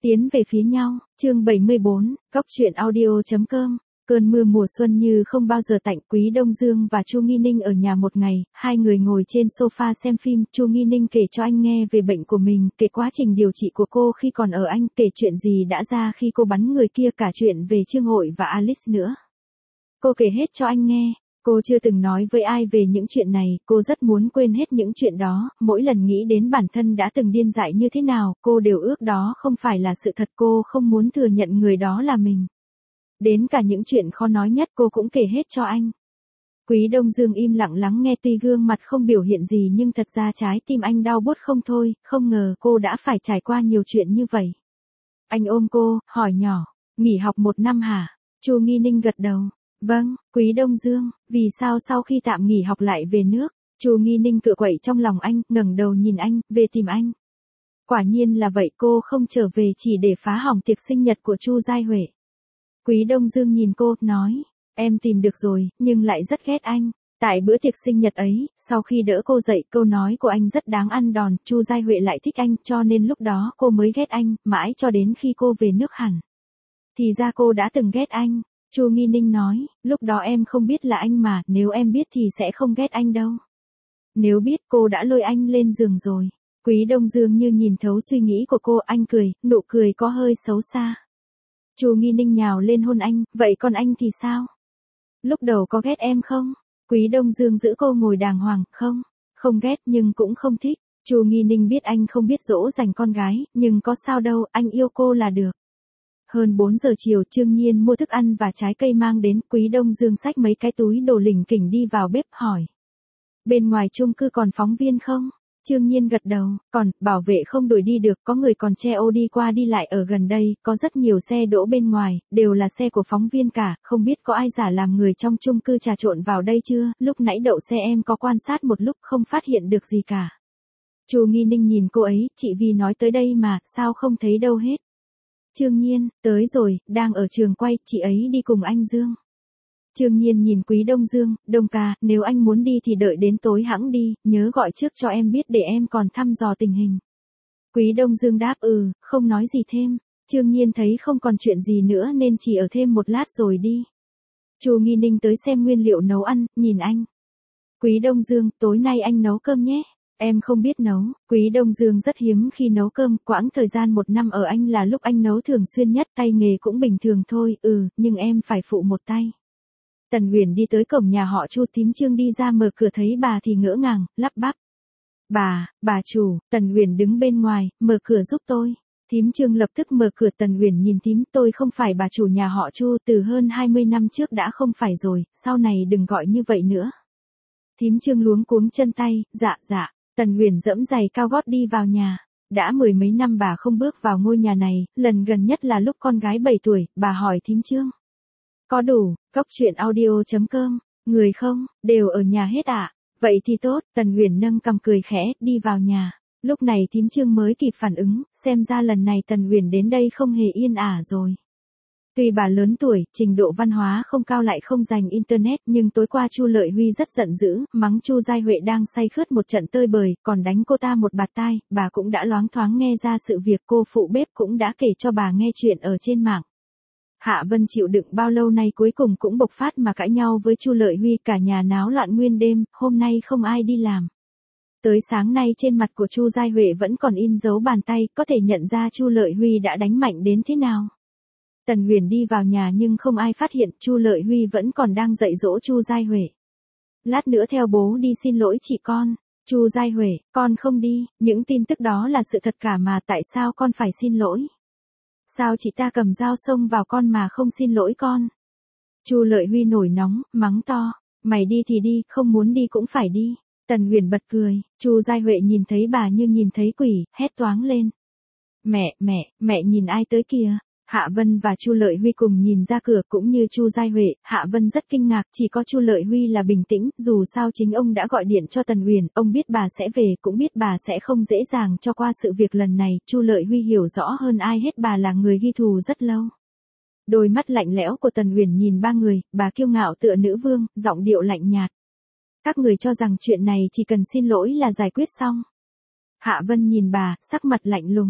Tiến về phía nhau, chương 74, góc truyện audio.com. Cơn mưa mùa xuân như không bao giờ tạnh. Quý Đông Dương và Chu Nghi Ninh ở nhà một ngày, hai người ngồi trên sofa xem phim. Chu Nghi Ninh kể cho anh nghe về bệnh của mình, kể quá trình điều trị của cô khi còn ở Anh, kể chuyện gì đã ra khi cô bắn người kia, cả chuyện về Trương Hội và Alice nữa. Cô kể hết cho anh nghe. Cô chưa từng nói với ai về những chuyện này, cô rất muốn quên hết những chuyện đó, mỗi lần nghĩ đến bản thân đã từng điên dại như thế nào, cô đều ước đó không phải là sự thật, cô không muốn thừa nhận người đó là mình. Đến cả những chuyện khó nói nhất cô cũng kể hết cho anh. Quý Đông Dương im lặng lắng nghe, tuy gương mặt không biểu hiện gì nhưng thật ra trái tim anh đau buốt không thôi, không ngờ cô đã phải trải qua nhiều chuyện như vậy. Anh ôm cô, hỏi nhỏ, nghỉ học 1 năm hả? Chu Nghi Ninh gật đầu. Vâng. Quý Đông Dương, vì sao sau khi tạm nghỉ học lại về nước? Chu Nghi Ninh cựa quậy trong lòng anh, ngẩng đầu nhìn anh, về tìm anh. Quả nhiên là vậy, cô không trở về chỉ để phá hỏng tiệc sinh nhật của Chu Giai Huệ. Quý Đông Dương nhìn cô, nói, em tìm được rồi, nhưng lại rất ghét anh. Tại bữa tiệc sinh nhật ấy, sau khi đỡ cô dậy, câu nói của anh rất đáng ăn đòn, Chu Giai Huệ lại thích anh, cho nên lúc đó cô mới ghét anh, mãi cho đến khi cô về nước hẳn. Thì ra cô đã từng ghét anh. Chu Nghi Ninh nói, lúc đó em không biết là anh mà, nếu em biết thì sẽ không ghét anh đâu. Nếu biết cô đã lôi anh lên giường rồi. Quý Đông Dương như nhìn thấu suy nghĩ của cô, anh cười, nụ cười có hơi xấu xa. Chu Nghi Ninh nhào lên hôn anh, vậy còn anh thì sao? Lúc đầu có ghét em không? Quý Đông Dương giữ cô ngồi đàng hoàng, không ghét nhưng cũng không thích. Chu Nghi Ninh biết anh không biết dỗ dành con gái, nhưng có sao đâu, anh yêu cô là được. Hơn 4 giờ chiều, Trương Nhiên mua thức ăn và trái cây mang đến, Quý Đông Dương xách mấy cái túi đồ lỉnh kỉnh đi vào bếp hỏi. Bên ngoài chung cư còn phóng viên không? Trương Nhiên gật đầu, còn, bảo vệ không đuổi đi được, có người còn che ô đi qua đi lại ở gần đây, có rất nhiều xe đỗ bên ngoài, đều là xe của phóng viên cả, không biết có ai giả làm người trong chung cư trà trộn vào đây chưa, lúc nãy đậu xe em có quan sát một lúc không phát hiện được gì cả. Chu Nghi Ninh nhìn cô ấy, chị vì nói tới đây mà, sao không thấy đâu hết. Trương Nhiên, tới rồi, đang ở trường quay, chị ấy đi cùng anh Dương. Trương Nhiên nhìn Quý Đông Dương, Đông ca, nếu anh muốn đi thì đợi đến tối hẵng đi, nhớ gọi trước cho em biết để em còn thăm dò tình hình. Quý Đông Dương đáp không nói gì thêm. Trương Nhiên thấy không còn chuyện gì nữa nên chỉ ở thêm một lát rồi đi. Chu Nghi Ninh tới xem nguyên liệu nấu ăn, nhìn anh. Quý Đông Dương, tối nay anh nấu cơm nhé. Em không biết nấu. Quý Đông Dương rất hiếm khi nấu cơm, quãng thời gian 1 năm ở Anh là lúc anh nấu thường xuyên nhất, tay nghề cũng bình thường thôi, nhưng em phải phụ một tay. Tần Uyển đi tới cổng nhà họ Chu, thím Trương đi ra mở cửa thấy bà thì ngỡ ngàng, lắp bắp. Bà chủ. Tần Uyển đứng bên ngoài, mở cửa giúp tôi. Thím Trương lập tức mở cửa. Tần Uyển nhìn thím, tôi không phải bà chủ nhà họ Chu, từ hơn 20 năm trước đã không phải rồi, sau này đừng gọi như vậy nữa. Thím Trương luống cuống chân tay, dạ. Tần Uyển giẫm giày cao gót đi vào nhà. Đã 10 mấy năm bà không bước vào ngôi nhà này, lần gần nhất là lúc con gái 7 tuổi, bà hỏi thím Trương. Có đủ, góc truyện audio.com, người không, đều ở nhà hết ạ. Vậy thì tốt, Tần Uyển nâng cằm cười khẽ, đi vào nhà. Lúc này thím Trương mới kịp phản ứng, xem ra lần này Tần Uyển đến đây không hề yên ả rồi. Tuy bà lớn tuổi, trình độ văn hóa không cao lại không dành internet, nhưng tối qua Chu Lợi Huy rất giận dữ, mắng Chu Giai Huệ đang say khướt một trận tơi bời, còn đánh cô ta một bạt tai, bà cũng đã loáng thoáng nghe ra sự việc, cô phụ bếp cũng đã kể cho bà nghe chuyện ở trên mạng. Hạ Vân chịu đựng bao lâu nay cuối cùng cũng bộc phát mà cãi nhau với Chu Lợi Huy, cả nhà náo loạn nguyên đêm, hôm nay không ai đi làm. Tới sáng nay trên mặt của Chu Giai Huệ vẫn còn in dấu bàn tay, có thể nhận ra Chu Lợi Huy đã đánh mạnh đến thế nào. Tần Uyển đi vào nhà nhưng không ai phát hiện, Chu Lợi Huy vẫn còn đang dạy dỗ Chu Giai Huệ. Lát nữa theo bố đi xin lỗi chị con. Chu Giai Huệ, con không đi, những tin tức đó là sự thật cả mà, tại sao con phải xin lỗi? Sao chị ta cầm dao xông vào con mà không xin lỗi con? Chu Lợi Huy nổi nóng, mắng to, mày đi thì đi, không muốn đi cũng phải đi. Tần Uyển bật cười, Chu Giai Huệ nhìn thấy bà như nhìn thấy quỷ, hét toáng lên. Mẹ nhìn ai tới kìa? Hạ Vân và Chu Lợi Huy cùng nhìn ra cửa, cũng như Chu Giai Huệ, Hạ Vân rất kinh ngạc, chỉ có Chu Lợi Huy là bình tĩnh, dù sao chính ông đã gọi điện cho Tần Uyển, ông biết bà sẽ về, cũng biết bà sẽ không dễ dàng cho qua sự việc lần này, Chu Lợi Huy hiểu rõ hơn ai hết bà là người ghi thù rất lâu. Đôi mắt lạnh lẽo của Tần Uyển nhìn ba người, bà kiêu ngạo tựa nữ vương, giọng điệu lạnh nhạt. Các người cho rằng chuyện này chỉ cần xin lỗi là giải quyết xong. Hạ Vân nhìn bà, sắc mặt lạnh lùng.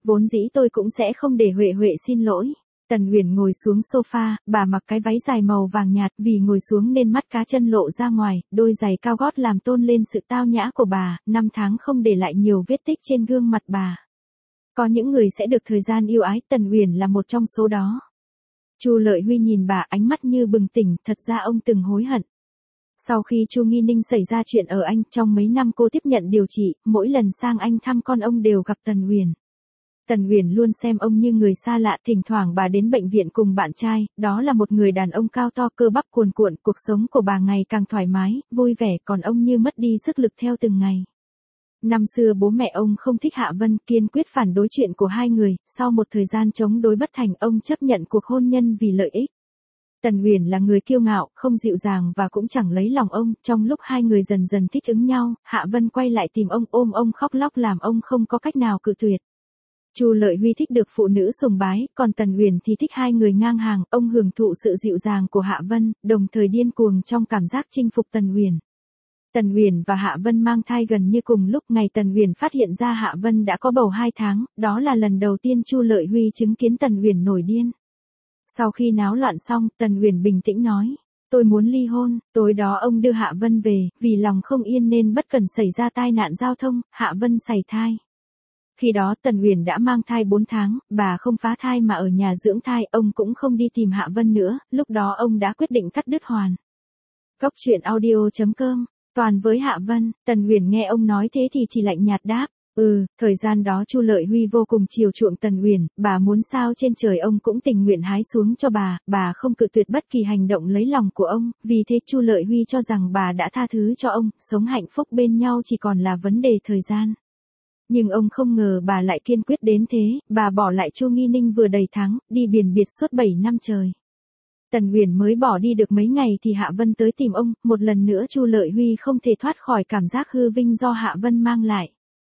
Vốn dĩ tôi cũng sẽ không để Huệ Huệ xin lỗi. Tần Uyển ngồi xuống sofa, bà mặc cái váy dài màu vàng nhạt, vì ngồi xuống nên mắt cá chân lộ ra ngoài, đôi giày cao gót làm tôn lên sự tao nhã của bà, 5 tháng không để lại nhiều vết tích trên gương mặt bà. Có những người sẽ được thời gian yêu ái, Tần Uyển là một trong số đó. Chu Lợi Huy nhìn bà, ánh mắt như bừng tỉnh, thật ra ông từng hối hận. Sau khi Chu Nghi Ninh xảy ra chuyện ở Anh, trong mấy năm cô tiếp nhận điều trị, mỗi lần sang Anh thăm con ông đều gặp Tần Uyển. Tần Uyển luôn xem ông như người xa lạ, thỉnh thoảng bà đến bệnh viện cùng bạn trai, đó là một người đàn ông cao to cơ bắp cuồn cuộn, cuộc sống của bà ngày càng thoải mái, vui vẻ, còn ông như mất đi sức lực theo từng ngày. Năm xưa bố mẹ ông không thích Hạ Vân, kiên quyết phản đối chuyện của hai người, sau một thời gian chống đối bất thành, ông chấp nhận cuộc hôn nhân vì lợi ích. Tần Uyển là người kiêu ngạo, không dịu dàng và cũng chẳng lấy lòng ông, trong lúc hai người dần dần thích ứng nhau, Hạ Vân quay lại tìm ông, ôm ông khóc lóc làm ông không có cách nào cự tuyệt. Chu Lợi Huy thích được phụ nữ sùng bái, còn Tần Uyển thì thích hai người ngang hàng, ông hưởng thụ sự dịu dàng của Hạ Vân, đồng thời điên cuồng trong cảm giác chinh phục Tần Uyển. Tần Uyển và Hạ Vân mang thai gần như cùng lúc, ngày Tần Uyển phát hiện ra Hạ Vân đã có bầu 2 tháng, đó là lần đầu tiên Chu Lợi Huy chứng kiến Tần Uyển nổi điên. Sau khi náo loạn xong, Tần Uyển bình tĩnh nói, tôi muốn ly hôn. Tối đó ông đưa Hạ Vân về, vì lòng không yên nên bất cẩn xảy ra tai nạn giao thông, Hạ Vân sảy thai. Khi đó Tần Uyển đã mang thai 4 tháng, bà không phá thai mà ở nhà dưỡng thai, ông cũng không đi tìm Hạ Vân nữa, lúc đó ông đã quyết định cắt đứt hoàn. Cốc truyện audio.com, toàn với Hạ Vân. Tần Uyển nghe ông nói thế thì chỉ lạnh nhạt đáp, thời gian đó Chu Lợi Huy vô cùng chiều chuộng Tần Uyển, bà muốn sao trên trời ông cũng tình nguyện hái xuống cho bà không cự tuyệt bất kỳ hành động lấy lòng của ông, vì thế Chu Lợi Huy cho rằng bà đã tha thứ cho ông, sống hạnh phúc bên nhau chỉ còn là vấn đề thời gian. Nhưng ông không ngờ bà lại kiên quyết đến thế, bà bỏ lại Chu Nghi Ninh vừa đầy tháng, đi biển biệt suốt 7 năm trời. Tần Uyển mới bỏ đi được mấy ngày thì Hạ Vân tới tìm ông, một lần nữa Chu Lợi Huy không thể thoát khỏi cảm giác hư vinh do Hạ Vân mang lại.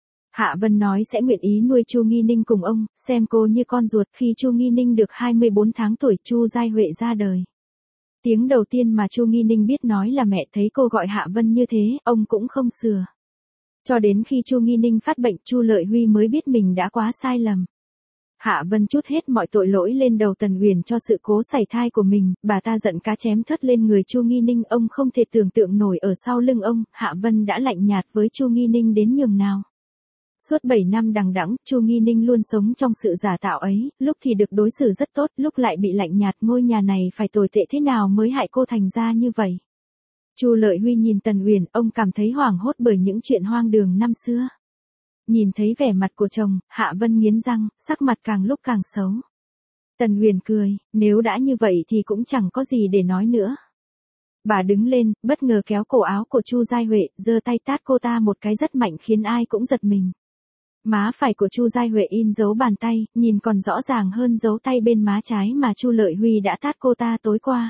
Hạ Vân nói sẽ nguyện ý nuôi Chu Nghi Ninh cùng ông, xem cô như con ruột. Khi Chu Nghi Ninh được 24 tháng tuổi, Chu Giai Huệ ra đời. Tiếng đầu tiên mà Chu Nghi Ninh biết nói là mẹ, thấy cô gọi Hạ Vân như thế, ông cũng không sửa. Cho đến khi Chu Nghi Ninh phát bệnh, Chu Lợi Huy mới biết mình đã quá sai lầm. Hạ Vân trút hết mọi tội lỗi lên đầu Tần Uyển cho sự cố sảy thai của mình, bà ta giận cá chém thớt lên người Chu Nghi Ninh, ông không thể tưởng tượng nổi ở sau lưng ông, Hạ Vân đã lạnh nhạt với Chu Nghi Ninh đến nhường nào. Suốt 7 năm đằng đẵng, Chu Nghi Ninh luôn sống trong sự giả tạo ấy, lúc thì được đối xử rất tốt, lúc lại bị lạnh nhạt, ngôi nhà này phải tồi tệ thế nào mới hại cô thành ra như vậy. Chu Lợi Huy nhìn Tần Uyển, ông cảm thấy hoảng hốt bởi những chuyện hoang đường năm xưa. Nhìn thấy vẻ mặt của chồng, Hạ Vân nghiến răng, sắc mặt càng lúc càng xấu. Tần Uyển cười, nếu đã như vậy thì cũng chẳng có gì để nói nữa. Bà đứng lên, bất ngờ kéo cổ áo của Chu Giai Huệ, giơ tay tát cô ta một cái rất mạnh khiến ai cũng giật mình. Má phải của Chu Giai Huệ in dấu bàn tay, nhìn còn rõ ràng hơn dấu tay bên má trái mà Chu Lợi Huy đã tát cô ta tối qua.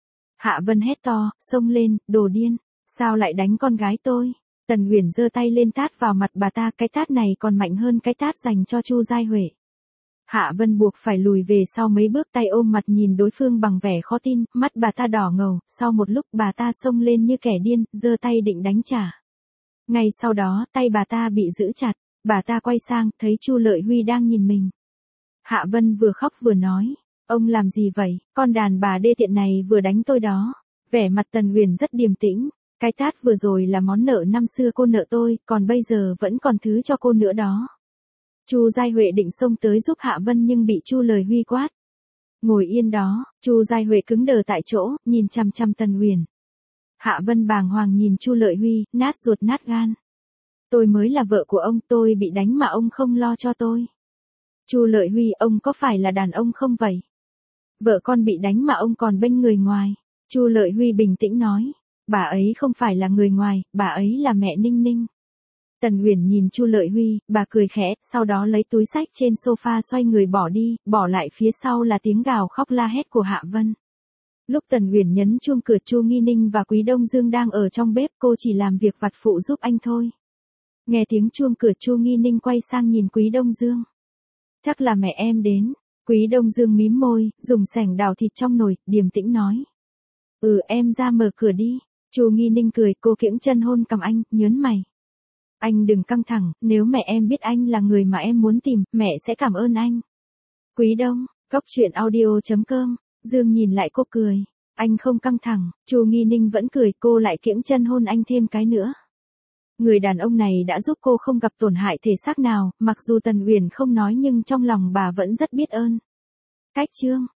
Hạ Vân hét to, xông lên, đồ điên, sao lại đánh con gái tôi? Tần Uyển giơ tay lên tát vào mặt bà ta, cái tát này còn mạnh hơn cái tát dành cho Chu Giai Huệ. Hạ Vân buộc phải lùi về sau mấy bước, tay ôm mặt nhìn đối phương bằng vẻ khó tin, mắt bà ta đỏ ngầu, sau một lúc bà ta xông lên như kẻ điên, giơ tay định đánh trả. Ngay sau đó, tay bà ta bị giữ chặt, bà ta quay sang, thấy Chu Lợi Huy đang nhìn mình. Hạ Vân vừa khóc vừa nói, ông làm gì vậy, con đàn bà đê tiện này vừa đánh tôi đó. Vẻ mặt Tần Uyển rất điềm tĩnh, cái tát vừa rồi là món nợ năm xưa cô nợ tôi, còn bây giờ vẫn còn thứ cho cô nữa đó. Chu Giai Huệ định xông tới giúp Hạ Vân nhưng bị Chu Lợi Huy quát. Ngồi yên đó. Chu Giai Huệ cứng đờ tại chỗ, nhìn chằm chằm Tần Uyển. Hạ Vân bàng hoàng nhìn Chu Lợi Huy, nát ruột nát gan. Tôi mới là vợ của ông, tôi bị đánh mà ông không lo cho tôi. Chu Lợi Huy, ông có phải là đàn ông không vậy? Vợ con bị đánh mà ông còn bênh người ngoài. Chu Lợi Huy bình tĩnh nói, bà ấy không phải là người ngoài, bà ấy là mẹ Ninh Ninh. Tần Uyển nhìn Chu Lợi Huy, bà cười khẽ, sau đó lấy túi xách trên sofa xoay người bỏ đi, bỏ lại phía sau là tiếng gào khóc la hét của Hạ Vân. Lúc Tần Uyển nhấn chuông cửa, Chu Nghi Ninh và Quý Đông Dương đang ở trong bếp, cô chỉ làm việc vặt phụ giúp anh thôi. Nghe tiếng chuông cửa, Chu Nghi Ninh quay sang nhìn Quý Đông Dương. Chắc là mẹ em đến. Quý Đông Dương mím môi, dùng sẻng đào thịt trong nồi, điềm tĩnh nói. Em ra mở cửa đi. Chu Nghi Ninh cười, cô kiễng chân hôn cằm anh, nhớn mày. Anh đừng căng thẳng, nếu mẹ em biết anh là người mà em muốn tìm, mẹ sẽ cảm ơn anh. Quý Đông, Cốc truyện audio.com. Dương nhìn lại cô cười. Anh không căng thẳng, Chu Nghi Ninh vẫn cười, cô lại kiễng chân hôn anh thêm cái nữa. Người đàn ông này đã giúp cô không gặp tổn hại thể xác nào, mặc dù Tần Uyển không nói nhưng trong lòng bà vẫn rất biết ơn. Cách chương